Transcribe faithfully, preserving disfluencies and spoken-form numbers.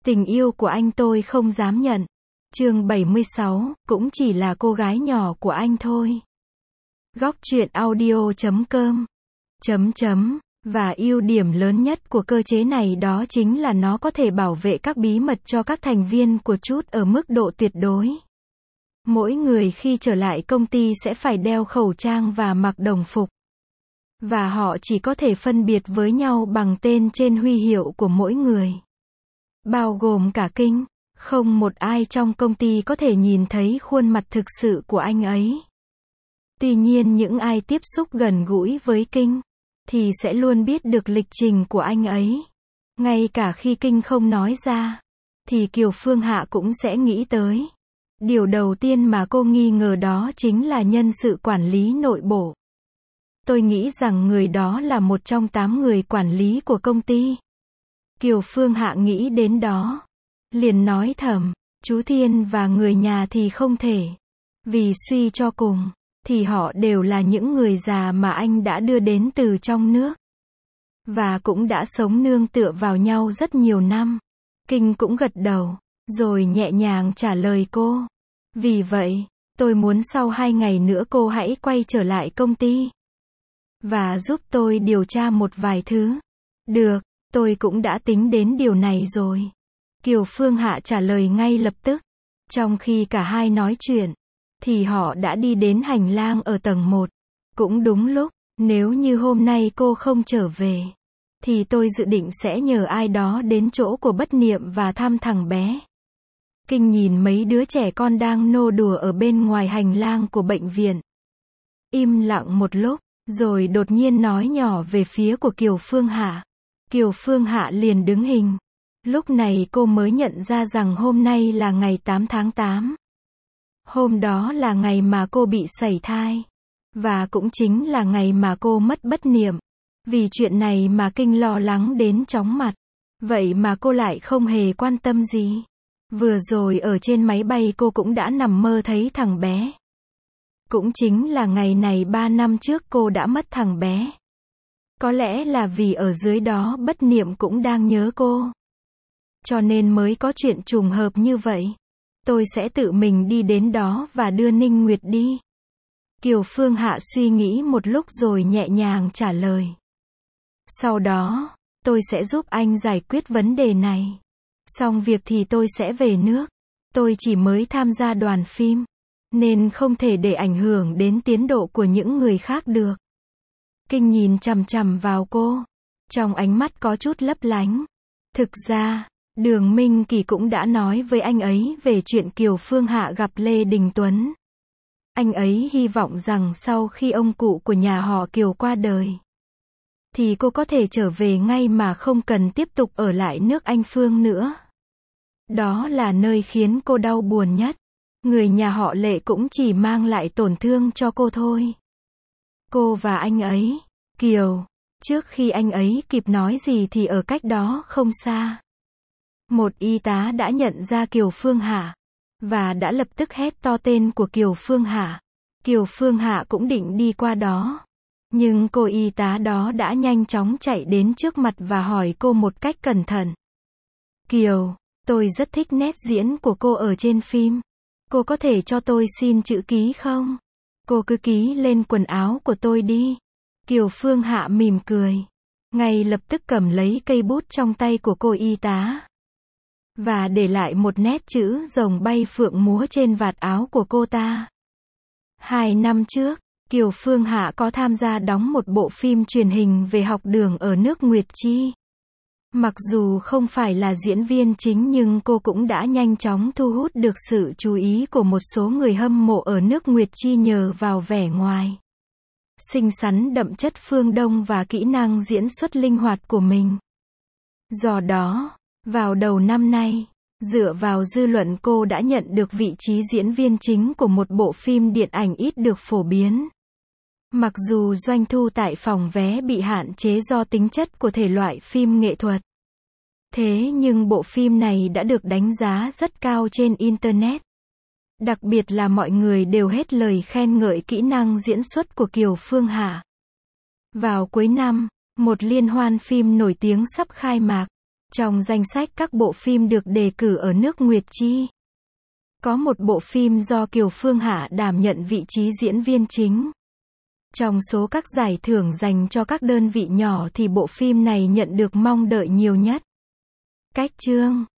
Tình yêu của anh tôi không dám nhận. Chương bảy mươi sáu, cũng chỉ là cô gái nhỏ của anh thôi. Góc truyện audio chấm com chấm chấm Và ưu điểm lớn nhất của cơ chế này đó chính là nó có thể bảo vệ các bí mật cho các thành viên của chút ở mức độ tuyệt đối. Mỗi người khi trở lại công ty sẽ phải đeo khẩu trang và mặc đồng phục. Và họ chỉ có thể phân biệt với nhau bằng tên trên huy hiệu của mỗi người. Bao gồm cả Kinh. Không một ai trong công ty có thể nhìn thấy khuôn mặt thực sự của anh ấy. Tuy nhiên những ai tiếp xúc gần gũi với Kinh thì sẽ luôn biết được lịch trình của anh ấy. Ngay cả khi Kinh không nói ra, thì Kiều Phương Hạ cũng sẽ nghĩ tới. Điều đầu tiên mà cô nghi ngờ đó chính là nhân sự quản lý nội bộ. Tôi nghĩ rằng người đó là một trong tám người quản lý của công ty. Kiều Phương Hạ nghĩ đến đó. Liền nói thầm, chú Thiên và người nhà thì không thể. Vì suy cho cùng, thì họ đều là những người già mà anh đã đưa đến từ trong nước. Và cũng đã sống nương tựa vào nhau rất nhiều năm. Kinh cũng gật đầu, rồi nhẹ nhàng trả lời cô. Vì vậy, tôi muốn sau hai ngày nữa cô hãy quay trở lại công ty. Và giúp tôi điều tra một vài thứ. Được, tôi cũng đã tính đến điều này rồi. Kiều Phương Hạ trả lời ngay lập tức. Trong khi cả hai nói chuyện, thì họ đã đi đến hành lang ở tầng một. Cũng đúng lúc, nếu như hôm nay cô không trở về, thì tôi dự định sẽ nhờ ai đó đến chỗ của Bất Niệm và thăm thằng bé. Kinh nhìn mấy đứa trẻ con đang nô đùa ở bên ngoài hành lang của bệnh viện. Im lặng một lúc, rồi đột nhiên nói nhỏ về phía của Kiều Phương Hạ. Kiều Phương Hạ liền đứng hình. Lúc này cô mới nhận ra rằng hôm nay là ngày tám tháng tám. Hôm đó là ngày mà cô bị sảy thai. Và cũng chính là ngày mà cô mất Bất Niệm. Vì chuyện này mà Kinh lo lắng đến chóng mặt. Vậy mà cô lại không hề quan tâm gì. Vừa rồi ở trên máy bay cô cũng đã nằm mơ thấy thằng bé. Cũng chính là ngày này ba năm trước cô đã mất thằng bé. Có lẽ là vì ở dưới đó Bất Niệm cũng đang nhớ cô. Cho nên mới có chuyện trùng hợp như vậy. Tôi sẽ tự mình đi đến đó và đưa Ninh Nguyệt đi. Kiều Phương Hạ suy nghĩ một lúc rồi nhẹ nhàng trả lời. Sau đó, tôi sẽ giúp anh giải quyết vấn đề này. Xong việc thì tôi sẽ về nước. Tôi chỉ mới tham gia đoàn phim, nên không thể để ảnh hưởng đến tiến độ của những người khác được. Kinh nhìn chằm chằm vào cô. Trong ánh mắt có chút lấp lánh. Thực ra, Đường Minh Kỳ cũng đã nói với anh ấy về chuyện Kiều Phương Hạ gặp Lê Đình Tuấn. Anh ấy hy vọng rằng sau khi ông cụ của nhà họ Kiều qua đời, thì cô có thể trở về ngay mà không cần tiếp tục ở lại nước Anh Phương nữa. Đó là nơi khiến cô đau buồn nhất. Người nhà họ Lệ cũng chỉ mang lại tổn thương cho cô thôi. Cô và anh ấy, Kiều, trước khi anh ấy kịp nói gì thì ở cách đó không xa. Một y tá đã nhận ra Kiều Phương Hạ, và đã lập tức hét to tên của Kiều Phương Hạ. Kiều Phương Hạ cũng định đi qua đó. Nhưng cô y tá đó đã nhanh chóng chạy đến trước mặt và hỏi cô một cách cẩn thận. Kiều, tôi rất thích nét diễn của cô ở trên phim. Cô có thể cho tôi xin chữ ký không? Cô cứ ký lên quần áo của tôi đi. Kiều Phương Hạ mỉm cười. Ngay lập tức cầm lấy cây bút trong tay của cô y tá. Và để lại một nét chữ rồng bay phượng múa trên vạt áo của cô ta. Hai năm trước, Kiều Phương Hạ có tham gia đóng một bộ phim truyền hình về học đường ở nước Nguyệt Chi. Mặc dù không phải là diễn viên chính nhưng cô cũng đã nhanh chóng thu hút được sự chú ý của một số người hâm mộ ở nước Nguyệt Chi nhờ vào vẻ ngoài xinh xắn đậm chất phương Đông và kỹ năng diễn xuất linh hoạt của mình. Do đó, vào đầu năm nay, dựa vào dư luận cô đã nhận được vị trí diễn viên chính của một bộ phim điện ảnh ít được phổ biến. Mặc dù doanh thu tại phòng vé bị hạn chế do tính chất của thể loại phim nghệ thuật. Thế nhưng bộ phim này đã được đánh giá rất cao trên Internet. Đặc biệt là mọi người đều hết lời khen ngợi kỹ năng diễn xuất của Kiều Phương Hạ. Vào cuối năm, một liên hoan phim nổi tiếng sắp khai mạc. Trong danh sách các bộ phim được đề cử ở nước Nguyệt Chi, có một bộ phim do Kiều Phương Hạ đảm nhận vị trí diễn viên chính. Trong số các giải thưởng dành cho các đơn vị nhỏ thì bộ phim này nhận được mong đợi nhiều nhất. Cách chương